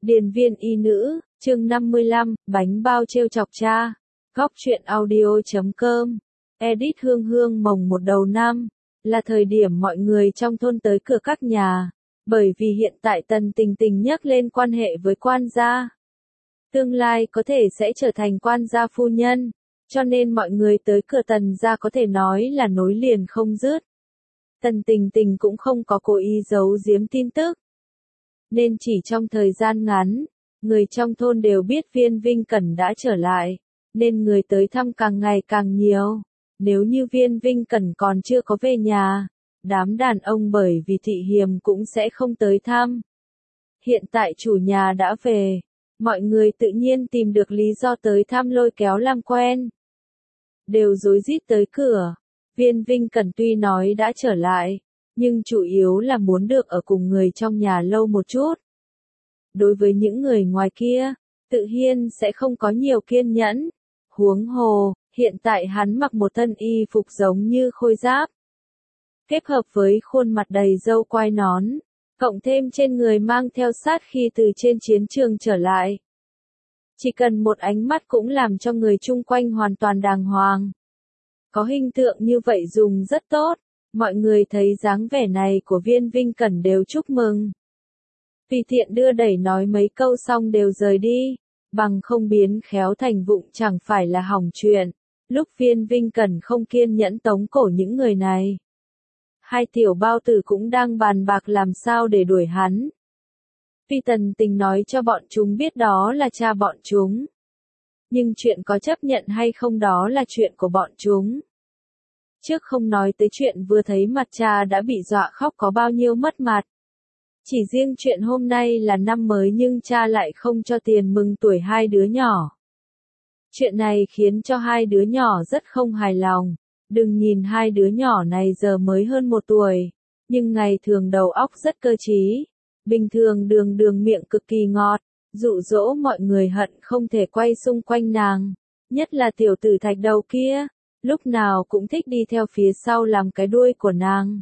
Điền viên y nữ, chương 55, bánh bao trêu chọc cha. Góc truyện audio.com. Edit Hương Hương mồng 1 đầu năm, là thời điểm mọi người trong thôn tới cửa các nhà, bởi vì hiện tại Tần Tình Tình nhắc lên quan hệ với quan gia. Tương lai có thể sẽ trở thành quan gia phu nhân, cho nên mọi người tới cửa Tần gia có thể nói là nối liền không dứt. Tần Tình Tình cũng không có cố ý giấu giếm tin tức. Nên chỉ trong thời gian ngắn, người trong thôn đều biết Viên Vinh Cẩn đã trở lại, nên người tới thăm càng ngày càng nhiều. Nếu như Viên Vinh Cẩn còn chưa có về nhà, đám đàn ông bởi vì thị hiềm cũng sẽ không tới thăm. Hiện tại chủ nhà đã về, mọi người tự nhiên tìm được lý do tới thăm lôi kéo làm quen. Đều rối rít tới cửa. Viên Vinh Cẩn tuy nói đã trở lại, nhưng chủ yếu là muốn được ở cùng người trong nhà lâu một chút. Đối với những người ngoài kia, tự nhiên sẽ không có nhiều kiên nhẫn. Huống hồ, hiện tại hắn mặc một thân y phục giống như khôi giáp. Kết hợp với khuôn mặt đầy râu quai nón, cộng thêm trên người mang theo sát khi từ trên chiến trường trở lại. Chỉ cần một ánh mắt cũng làm cho người chung quanh hoàn toàn đàng hoàng. Có hình tượng như vậy dùng rất tốt, mọi người thấy dáng vẻ này của Viên Vinh Cẩn đều chúc mừng. Tùy tiện đưa đẩy nói mấy câu xong đều rời đi, bằng không biến khéo thành vụng chẳng phải là hỏng chuyện. Lúc Viên Vinh Cẩn không kiên nhẫn tống cổ những người này, hai tiểu bao tử cũng đang bàn bạc làm sao để đuổi hắn. Tuy Tần Tình nói cho bọn chúng biết đó là cha bọn chúng, nhưng chuyện có chấp nhận hay không đó là chuyện của bọn chúng. Trước không nói tới chuyện vừa thấy mặt cha đã bị dọa khóc có bao nhiêu mất mặt. Chỉ riêng chuyện hôm nay là năm mới nhưng cha lại không cho tiền mừng tuổi hai đứa nhỏ. Chuyện này khiến cho hai đứa nhỏ rất không hài lòng. Đừng nhìn hai đứa nhỏ này giờ mới hơn 1 tuổi, nhưng ngày thường đầu óc rất cơ trí. Bình thường đường miệng cực kỳ ngọt, dụ dỗ mọi người hận không thể quay xung quanh nàng. Nhất là tiểu tử thạch đầu kia, lúc nào cũng thích đi theo phía sau làm cái đuôi của nàng.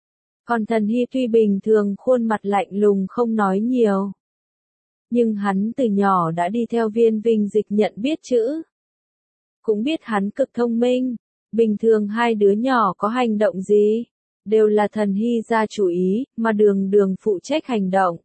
Còn Thần Hy tuy bình thường khuôn mặt lạnh lùng không nói nhiều, nhưng hắn từ nhỏ đã đi theo Viên Vinh Dịch nhận biết chữ. Cũng biết hắn cực thông minh, bình thường hai đứa nhỏ có hành động gì, đều là Thần Hy ra chủ ý, mà đường phụ trách hành động.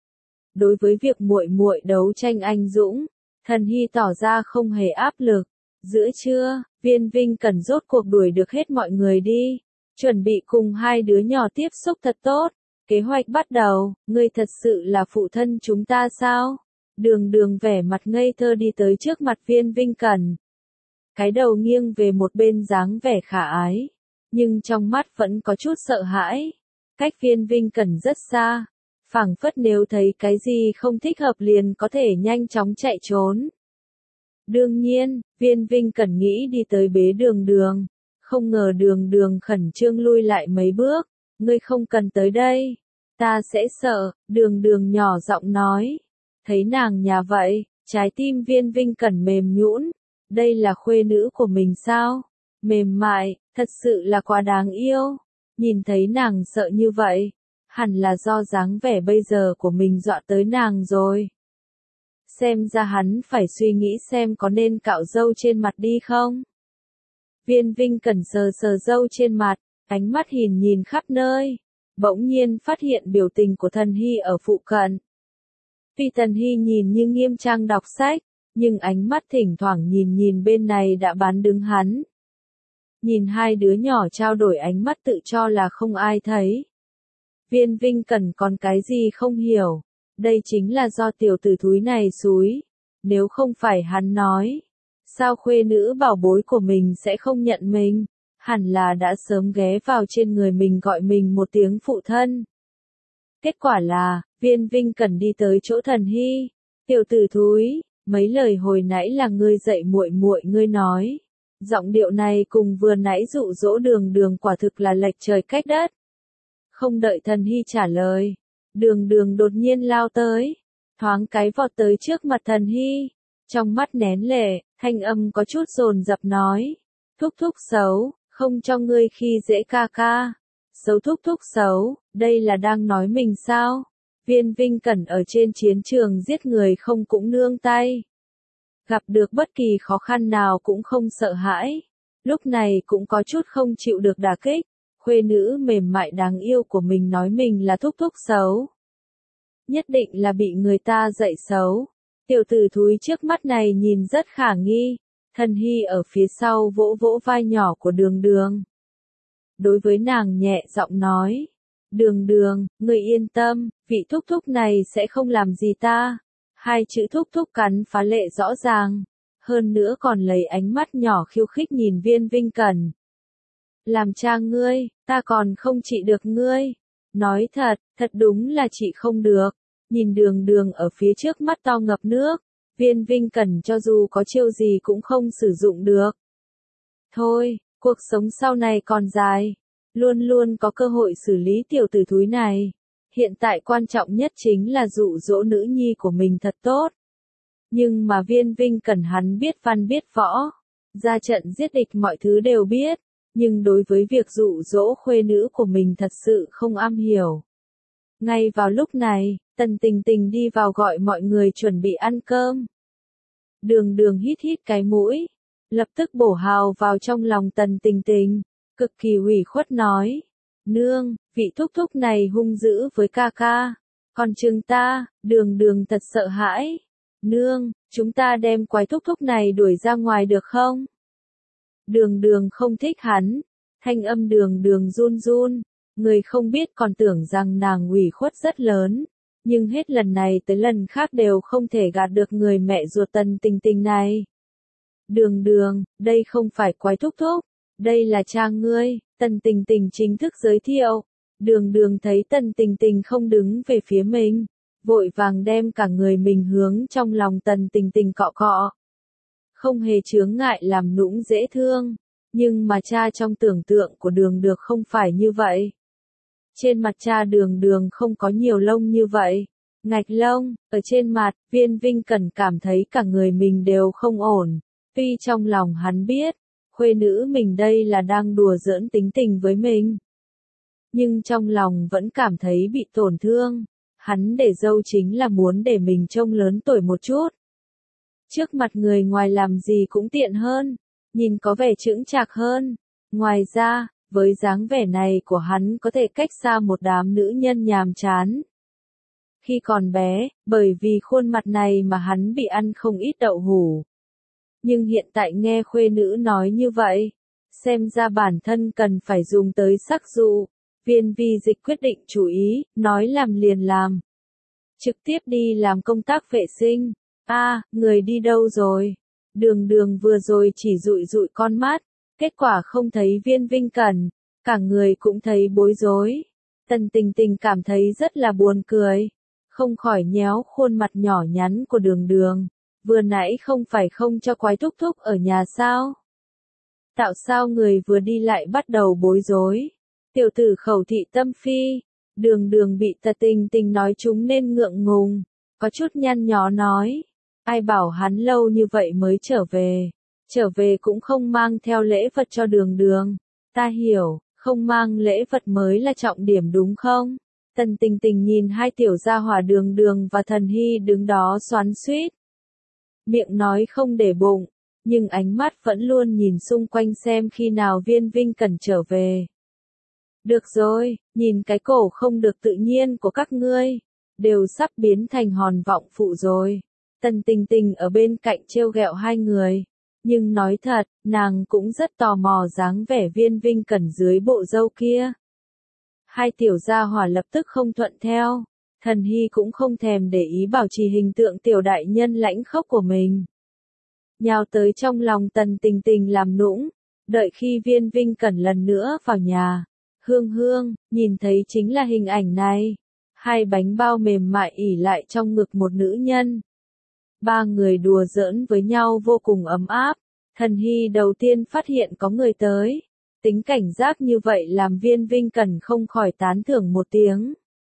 Đối với việc muội muội đấu tranh anh dũng, Thần Hy tỏ ra không hề áp lực. Giữa trưa, Viên Vinh Cẩn rốt cuộc đuổi được hết mọi người đi, chuẩn bị cùng hai đứa nhỏ tiếp xúc thật tốt. Kế hoạch bắt đầu, ngươi thật sự là phụ thân chúng ta sao? Đường vẻ mặt ngây thơ đi tới trước mặt Viên Vinh Cẩn. Cái đầu nghiêng về một bên dáng vẻ khả ái, nhưng trong mắt vẫn có chút sợ hãi. Cách Viên Vinh Cẩn rất xa, phảng phất nếu thấy cái gì không thích hợp liền có thể nhanh chóng chạy trốn. Đương nhiên, Viên Vinh Cẩn nghĩ đi tới bế đường, không ngờ đường khẩn trương lui lại mấy bước. Ngươi không cần tới đây, ta sẽ sợ, đường nhỏ giọng nói. Thấy nàng nhà vậy, trái tim Viên Vinh Cẩn mềm nhũn. Đây là khuê nữ của mình sao? Mềm mại, thật sự là quá đáng yêu. Nhìn thấy nàng sợ như vậy, hẳn là do dáng vẻ bây giờ của mình dọa tới nàng rồi. Xem ra hắn phải suy nghĩ xem có nên cạo râu trên mặt đi không? Viên Vinh Cẩn sờ râu trên mặt, ánh mắt nhìn khắp nơi. Bỗng nhiên phát hiện biểu tình của Thần Hy ở phụ cận. Tuy Thần Hy nhìn như nghiêm trang đọc sách, nhưng ánh mắt thỉnh thoảng nhìn bên này đã bán đứng hắn. Nhìn hai đứa nhỏ trao đổi ánh mắt tự cho là không ai thấy. Viên Vinh Cẩn còn cái gì không hiểu. Đây chính là do tiểu tử thúi này xúi. Nếu không phải hắn nói, sao khuê nữ bảo bối của mình sẽ không nhận mình? Hẳn là đã sớm ghé vào trên người mình gọi mình một tiếng phụ thân. Kết quả là, Viên Vinh Cẩn đi tới chỗ Thần Hy. Tiểu tử thúi, mấy lời hồi nãy là ngươi dạy muội ngươi nói. Giọng điệu này cùng vừa nãy dụ dỗ đường quả thực là lệch trời cách đất. Không đợi Thần Hy trả lời, đường đột nhiên lao tới, thoáng cái vọt tới trước mặt Thần Hy, trong mắt nén lệ, thanh âm có chút dồn dập nói. Thúc xấu, không cho ngươi khi dễ ca. Xấu thúc xấu, đây là đang nói mình sao? Viên Vinh Cẩn ở trên chiến trường giết người không cũng nương tay. Gặp được bất kỳ khó khăn nào cũng không sợ hãi. Lúc này cũng có chút không chịu được đả kích. Khuê nữ mềm mại đáng yêu của mình nói mình là thúc thúc xấu. Nhất định là bị người ta dạy xấu. Tiểu tử thúi trước mắt này nhìn rất khả nghi. Thần Hy ở phía sau vỗ vỗ vai nhỏ của Đường Đường. Đối với nàng nhẹ giọng nói. Đường Đường, người yên tâm, vị thúc thúc này sẽ không làm gì ta. Hai chữ thúc thúc cắn phá lệ rõ ràng. Hơn nữa còn lấy ánh mắt nhỏ khiêu khích nhìn Viên Vinh Cẩn. Làm cha ngươi, ta còn không trị được ngươi. Nói thật, thật đúng là trị không được. Nhìn Đường Đường ở phía trước mắt to ngập nước. Viên Vinh Cẩn cho dù có chiêu gì cũng không sử dụng được. Thôi, cuộc sống sau này còn dài. Luôn luôn có cơ hội xử lý tiểu tử thúi này. Hiện tại quan trọng nhất chính là dụ dỗ nữ nhi của mình thật tốt. Nhưng mà Viên Vinh Cẩn hắn biết văn biết võ. Ra trận giết địch mọi thứ đều biết. Nhưng đối với việc dụ dỗ khuê nữ của mình thật sự không am hiểu. Ngay vào lúc này, Tần Tình Tình đi vào gọi mọi người chuẩn bị ăn cơm. Đường Đường hít hít cái mũi. Lập tức bổ hào vào trong lòng Tần Tình Tình. Cực kỳ ủy khuất nói. Nương, vị thúc thúc này hung dữ với ca ca. Còn chừng ta, Đường Đường thật sợ hãi. Nương, chúng ta đem quái thúc thúc này đuổi ra ngoài được không? Đường Đường không thích hắn. Thanh âm Đường Đường run run. Người không biết còn tưởng rằng nàng ủy khuất rất lớn. Nhưng hết lần này tới lần khác đều không thể gạt được người mẹ ruột Tần Tình Tình này. Đường Đường, đây không phải quái thúc thúc. Đây là cha ngươi. Tần Tình Tình chính thức giới thiệu. Đường Đường thấy Tần Tình Tình không đứng về phía mình. Vội vàng đem cả người mình hướng trong lòng Tần Tình Tình cọ cọ. Không hề chướng ngại làm nũng dễ thương. Nhưng mà cha trong tưởng tượng của Đường Đường không phải như vậy. Trên mặt cha Đường Đường không có nhiều lông như vậy. Ngạch lông, ở trên mặt, Viên Vinh Cẩn cảm thấy cả người mình đều không ổn. Tuy trong lòng hắn biết, khuê nữ mình đây là đang đùa giỡn tính tình với mình. Nhưng trong lòng vẫn cảm thấy bị tổn thương. Hắn để dâu chính là muốn để mình trông lớn tuổi một chút. Trước mặt người ngoài làm gì cũng tiện hơn. Nhìn có vẻ chững chạc hơn. Ngoài ra, với dáng vẻ này của hắn có thể cách xa một đám nữ nhân nhàm chán. Khi còn bé, bởi vì khuôn mặt này mà hắn bị ăn không ít đậu hủ. Nhưng hiện tại nghe khuê nữ nói như vậy, xem ra bản thân cần phải dùng tới sắc dụ. Viên Vi Dịch quyết định chú ý, nói làm liền làm. Trực tiếp đi làm công tác vệ sinh. Người đi đâu rồi? Đường Đường vừa rồi chỉ dụi dụi con mắt, kết quả không thấy Viên Vinh Cẩn, cả người cũng thấy bối rối. Tần Tình Tình cảm thấy rất là buồn cười, không khỏi nhéo khuôn mặt nhỏ nhắn của Đường Đường. Vừa nãy không phải không cho quái thúc thúc ở nhà sao? Tạo sao người vừa đi lại bắt đầu bối rối? Tiểu tử khẩu thị tâm phi. Đường Đường bị Tần Tình Tình nói chúng nên ngượng ngùng, có chút nhăn nhó nói. Ai bảo hắn lâu như vậy mới trở về. Trở về cũng không mang theo lễ vật cho Đường Đường. Ta hiểu, không mang lễ vật mới là trọng điểm đúng không? Tần Tình Tình nhìn hai tiểu gia hỏa Đường Đường và Thần Hy đứng đó xoắn xuýt. Miệng nói không để bụng, nhưng ánh mắt vẫn luôn nhìn xung quanh xem khi nào Viên Vinh Cẩn trở về. Được rồi, nhìn cái cổ không được tự nhiên của các ngươi, đều sắp biến thành hòn vọng phụ rồi. Tần Tình Tình ở bên cạnh trêu ghẹo hai người. Nhưng nói thật, nàng cũng rất tò mò dáng vẻ Viên Vinh Cẩn dưới bộ râu kia. Hai tiểu gia hỏa lập tức không thuận theo. Thần Hy cũng không thèm để ý bảo trì hình tượng tiểu đại nhân lãnh khốc của mình. Nhào tới trong lòng Tần Tình Tình làm nũng. Đợi khi Viên Vinh Cẩn lần nữa vào nhà. Hương Hương, nhìn thấy chính là hình ảnh này. Hai bánh bao mềm mại ỉ lại trong ngực một nữ nhân. Ba người đùa giỡn với nhau vô cùng ấm áp. Thần Hy đầu tiên phát hiện có người tới. Tính cảnh giác như vậy làm Viên Vinh Cẩn không khỏi tán thưởng một tiếng.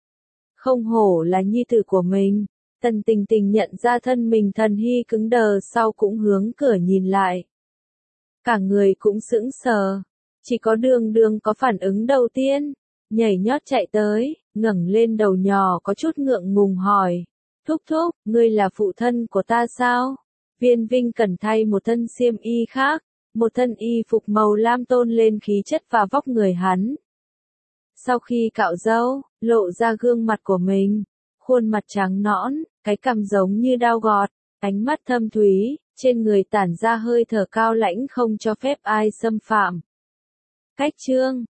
Không hổ là nhi tử của mình. Tần Tình Tình nhận ra thân mình Thần Hy cứng đờ sau cũng hướng cửa nhìn lại. Cả người cũng sững sờ. Chỉ có Đường Đường có phản ứng đầu tiên. nhảy nhót chạy tới, ngẩng lên đầu nhỏ có chút ngượng ngùng hỏi. Thúc thúc, ngươi là phụ thân của ta sao? Viên Vinh Cẩn thay một thân xiêm y khác, một thân y phục màu lam tôn lên khí chất và vóc người hắn. Sau khi cạo râu, lộ ra gương mặt của mình, khuôn mặt trắng nõn, cái cằm giống như dao gọt, ánh mắt thâm thúy, trên người tản ra hơi thở cao lãnh không cho phép ai xâm phạm. Cách chương